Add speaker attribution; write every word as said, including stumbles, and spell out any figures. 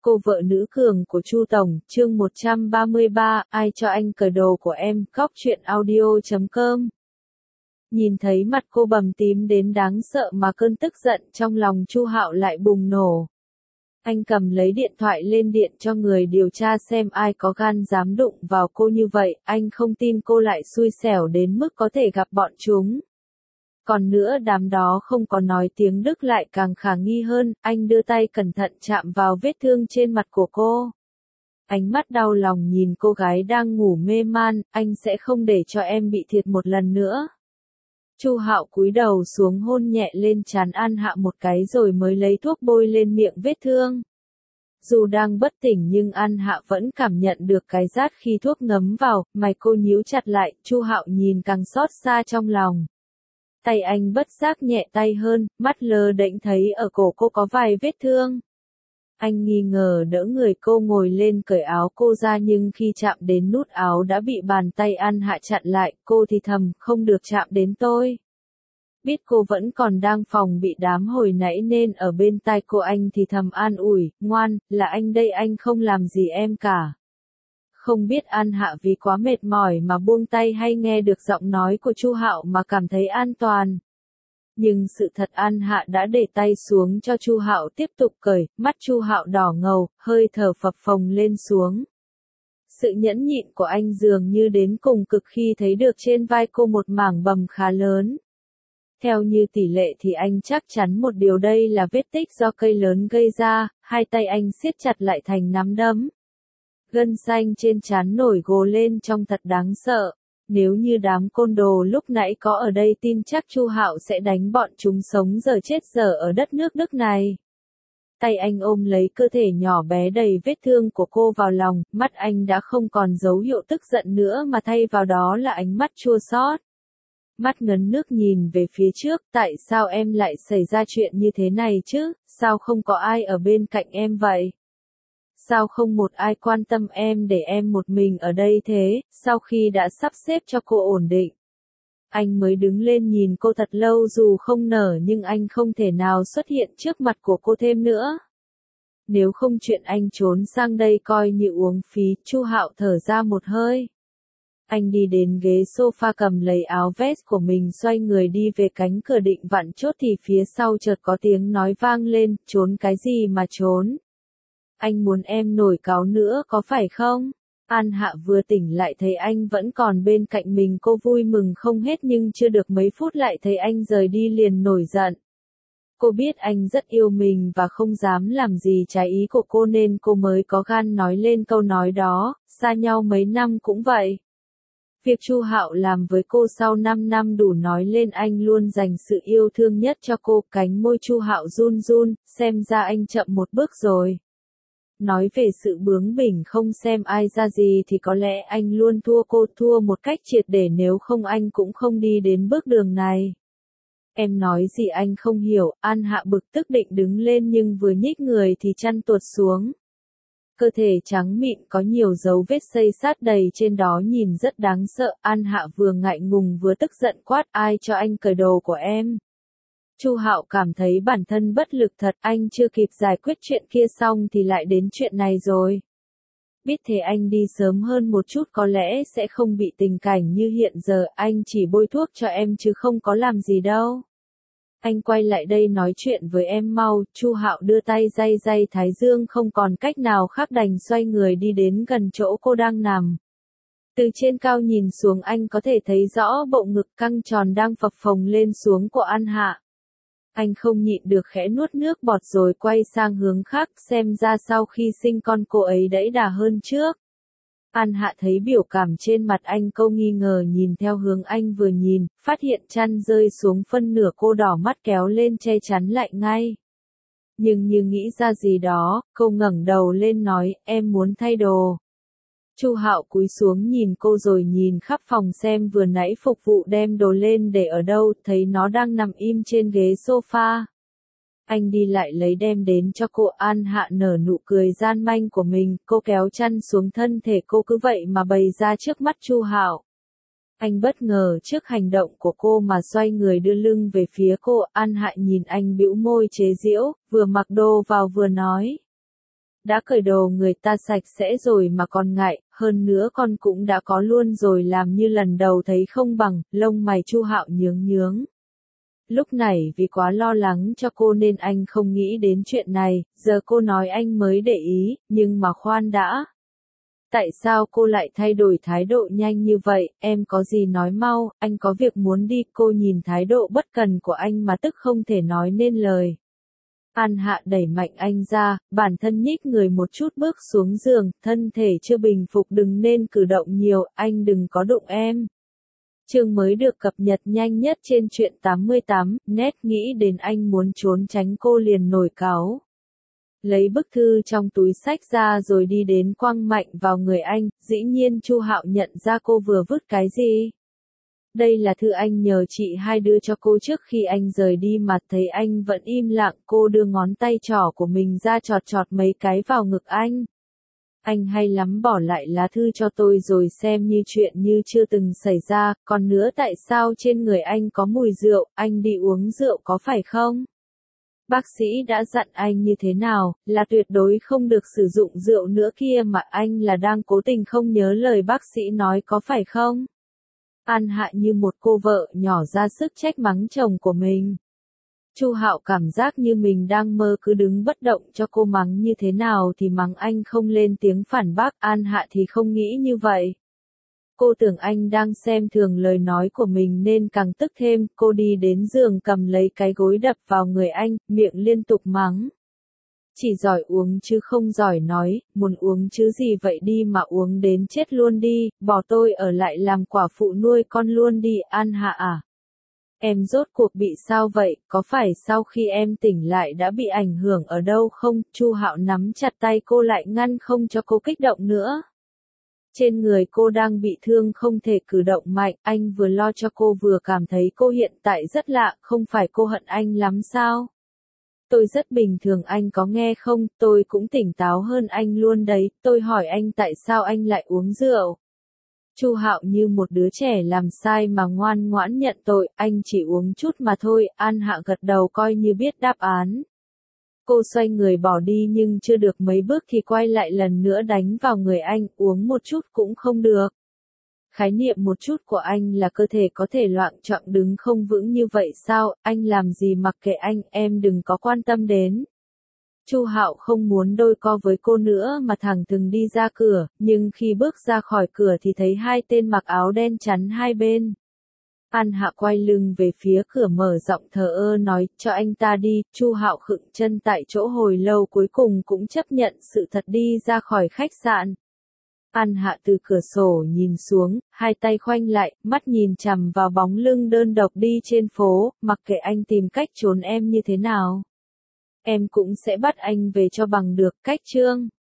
Speaker 1: Cô vợ nữ cường của Chu Tổng, chương một trăm ba mươi ba, ai cho anh cởi đồ của em, góc truyện audio chấm com. Nhìn thấy mặt cô bầm tím đến đáng sợ mà cơn tức giận trong lòng Chu Hạo lại bùng nổ. Anh cầm lấy điện thoại lên điện cho người điều tra xem ai có gan dám đụng vào cô như vậy, anh không tin cô lại xui xẻo đến mức có thể gặp bọn chúng. Còn nữa đám đó không có nói tiếng Đức lại càng khả nghi hơn, anh đưa tay cẩn thận chạm vào vết thương trên mặt của cô. Ánh mắt đau lòng nhìn cô gái đang ngủ mê man, anh sẽ không để cho em bị thiệt một lần nữa. Chu Hạo cúi đầu xuống hôn nhẹ lên trán An Hạ một cái rồi mới lấy thuốc bôi lên miệng vết thương. Dù đang bất tỉnh nhưng An Hạ vẫn cảm nhận được cái rát khi thuốc ngấm vào, mày cô nhíu chặt lại, Chu Hạo nhìn càng xót xa trong lòng. Tay anh bất giác nhẹ tay hơn, mắt lơ đễnh thấy ở cổ cô có vài vết thương. Anh nghi ngờ đỡ người cô ngồi lên cởi áo cô ra nhưng khi chạm đến nút áo đã bị bàn tay An Hạ chặn lại, cô thì thầm, không được chạm đến tôi. Biết cô vẫn còn đang phòng bị đám hồi nãy nên ở bên tai cô anh thì thầm an ủi, ngoan, là anh đây, anh không làm gì em cả. Không biết An Hạ vì quá mệt mỏi mà buông tay hay nghe được giọng nói của Chu Hạo mà cảm thấy an toàn. Nhưng sự thật An Hạ đã để tay xuống cho Chu Hạo tiếp tục cởi, mắt Chu Hạo đỏ ngầu, hơi thở phập phồng lên xuống. Sự nhẫn nhịn của anh dường như đến cùng cực khi thấy được trên vai cô một mảng bầm khá lớn. Theo như tỷ lệ thì anh chắc chắn một điều đây là vết tích do cây lớn gây ra, hai tay anh siết chặt lại thành nắm đấm. Gân xanh trên trán nổi gồ lên trông thật đáng sợ. Nếu như đám côn đồ lúc nãy có ở đây tin chắc Chu Hạo sẽ đánh bọn chúng sống giờ chết giờ ở đất nước Đức này. Tay anh ôm lấy cơ thể nhỏ bé đầy vết thương của cô vào lòng, mắt anh đã không còn dấu hiệu tức giận nữa mà thay vào đó là ánh mắt chua xót. Mắt ngấn nước nhìn về phía trước, tại sao em lại xảy ra chuyện như thế này chứ, sao không có ai ở bên cạnh em vậy? Sao không một ai quan tâm em để em một mình ở đây thế, sau khi đã sắp xếp cho cô ổn định? Anh mới đứng lên nhìn cô thật lâu dù không nở nhưng anh không thể nào xuất hiện trước mặt của cô thêm nữa. Nếu không chuyện anh trốn sang đây coi như uống phí, Chu Hạo thở ra một hơi. Anh đi đến ghế sofa cầm lấy áo vest của mình xoay người đi về cánh cửa định vặn chốt thì phía sau chợt có tiếng nói vang lên, trốn cái gì mà trốn? Anh muốn em nổi cáu nữa có phải không? An Hạ vừa tỉnh lại thấy anh vẫn còn bên cạnh mình, cô vui mừng không hết nhưng chưa được mấy phút lại thấy anh rời đi liền nổi giận. Cô biết anh rất yêu mình và không dám làm gì trái ý của cô nên cô mới có gan nói lên câu nói đó, xa nhau mấy năm cũng vậy. Việc Chu Hạo làm với cô sau năm năm đủ nói lên anh luôn dành sự yêu thương nhất cho cô, cánh môi Chu Hạo run run, xem ra anh chậm một bước rồi. Nói về sự bướng bỉnh không xem ai ra gì thì có lẽ anh luôn thua cô, thua một cách triệt để, nếu không anh cũng không đi đến bước đường này. Em nói gì anh không hiểu, An Hạ bực tức định đứng lên nhưng vừa nhích người thì chăn tuột xuống. Cơ thể trắng mịn có nhiều dấu vết xây sát đầy trên đó nhìn rất đáng sợ, An Hạ vừa ngại ngùng vừa tức giận quát, ai cho anh cởi đồ của em? Chu Hạo cảm thấy bản thân bất lực thật, anh chưa kịp giải quyết chuyện kia xong thì lại đến chuyện này rồi. Biết thế anh đi sớm hơn một chút có lẽ sẽ không bị tình cảnh như hiện giờ, anh chỉ bôi thuốc cho em chứ không có làm gì đâu. Anh quay lại đây nói chuyện với em mau, Chu Hạo đưa tay day day thái dương không còn cách nào khác đành xoay người đi đến gần chỗ cô đang nằm. Từ trên cao nhìn xuống anh có thể thấy rõ bộ ngực căng tròn đang phập phồng lên xuống của An Hạ. Anh không nhịn được khẽ nuốt nước bọt rồi quay sang hướng khác, xem ra sau khi sinh con cô ấy đẫy đà hơn trước. An Hạ thấy biểu cảm trên mặt anh, câu nghi ngờ nhìn theo hướng anh vừa nhìn, phát hiện chăn rơi xuống phân nửa, cô đỏ mắt kéo lên che chắn lại ngay. Nhưng như nghĩ ra gì đó, cô ngẩng đầu lên nói, em muốn thay đồ. Chu Hạo cúi xuống nhìn cô rồi nhìn khắp phòng xem vừa nãy phục vụ đem đồ lên để ở đâu, thấy nó đang nằm im trên ghế sofa. Anh đi lại lấy đem đến cho cô. An Hạ nở nụ cười gian manh của mình, cô kéo chăn xuống thân thể cô cứ vậy mà bày ra trước mắt Chu Hạo. Anh bất ngờ trước hành động của cô mà xoay người đưa lưng về phía cô. An Hạ nhìn anh bĩu môi chế giễu, vừa mặc đồ vào vừa nói. đã cởi đồ người ta sạch sẽ rồi mà còn ngại, hơn nữa con cũng đã có luôn rồi làm như lần đầu thấy không bằng, lông mày Chu Hạo nhướng nhướng. Lúc này vì quá lo lắng cho cô nên anh không nghĩ đến chuyện này, giờ cô nói anh mới để ý, nhưng mà khoan đã. Tại sao cô lại thay đổi thái độ nhanh như vậy, em có gì nói mau, anh có việc muốn đi, cô nhìn thái độ bất cần của anh mà tức không thể nói nên lời. An Hạ đẩy mạnh anh ra, bản thân nhích người một chút bước xuống giường, thân thể chưa bình phục đừng nên cử động nhiều, anh đừng có đụng em. Chương mới được cập nhật nhanh nhất trên truyện tám mươi tám, net nghĩ đến anh muốn trốn tránh cô liền nổi cáu. Lấy bức thư trong túi xách ra rồi đi đến quăng mạnh vào người anh, dĩ nhiên Chu Hạo nhận ra cô vừa vứt cái gì. Đây là thư anh nhờ chị hai đưa cho cô trước khi anh rời đi mà thấy anh vẫn im lặng, cô đưa ngón tay trỏ của mình ra chọt chọt mấy cái vào ngực anh. Anh hay lắm, bỏ lại lá thư cho tôi rồi xem như chuyện như chưa từng xảy ra, còn nữa tại sao trên người anh có mùi rượu, anh đi uống rượu có phải không? Bác sĩ đã dặn anh như thế nào, là tuyệt đối không được sử dụng rượu nữa kia mà anh là đang cố tình không nhớ lời bác sĩ nói có phải không? An Hạ như một cô vợ nhỏ ra sức trách mắng chồng của mình. Chu Hạo cảm giác như mình đang mơ, cứ đứng bất động cho cô mắng như thế nào thì mắng, anh không lên tiếng phản bác. An Hạ thì không nghĩ như vậy. Cô tưởng anh đang xem thường lời nói của mình nên càng tức thêm, cô đi đến giường cầm lấy cái gối đập vào người anh, miệng liên tục mắng. Chỉ giỏi uống chứ không giỏi nói, muốn uống chứ gì vậy, đi mà uống đến chết luôn đi, bỏ tôi ở lại làm quả phụ nuôi con luôn đi. An Hạ à? Em rốt cuộc bị sao vậy, có phải sau khi em tỉnh lại đã bị ảnh hưởng ở đâu không? Chu Hạo nắm chặt tay cô lại ngăn không cho cô kích động nữa. Trên người cô đang bị thương không thể cử động mạnh, anh vừa lo cho cô vừa cảm thấy cô hiện tại rất lạ, không phải cô hận anh lắm sao? Tôi rất bình thường, anh có nghe không, tôi cũng tỉnh táo hơn anh luôn đấy, tôi hỏi anh tại sao anh lại uống rượu. Chu Hạo như một đứa trẻ làm sai mà ngoan ngoãn nhận tội, anh chỉ uống chút mà thôi. An Hạ gật đầu coi như biết đáp án. Cô xoay người bỏ đi nhưng chưa được mấy bước thì quay lại lần nữa đánh vào người anh, uống một chút cũng không được. Khái niệm một chút của anh là cơ thể có thể loạng choạng đứng không vững như vậy sao, anh làm gì mặc kệ anh, em đừng có quan tâm đến. Chu Hạo không muốn đôi co với cô nữa mà thẳng thừng đi ra cửa, nhưng khi bước ra khỏi cửa thì thấy hai tên mặc áo đen chắn hai bên. An Hạ quay lưng về phía cửa mở giọng thờ ơ nói, cho anh ta đi. Chu Hạo khựng chân tại chỗ hồi lâu cuối cùng cũng chấp nhận sự thật đi ra khỏi khách sạn. An Hạ từ cửa sổ nhìn xuống, hai tay khoanh lại, mắt nhìn chằm vào bóng lưng đơn độc đi trên phố, mặc kệ anh tìm cách trốn em như thế nào. Em cũng sẽ bắt anh về cho bằng được. Cách chương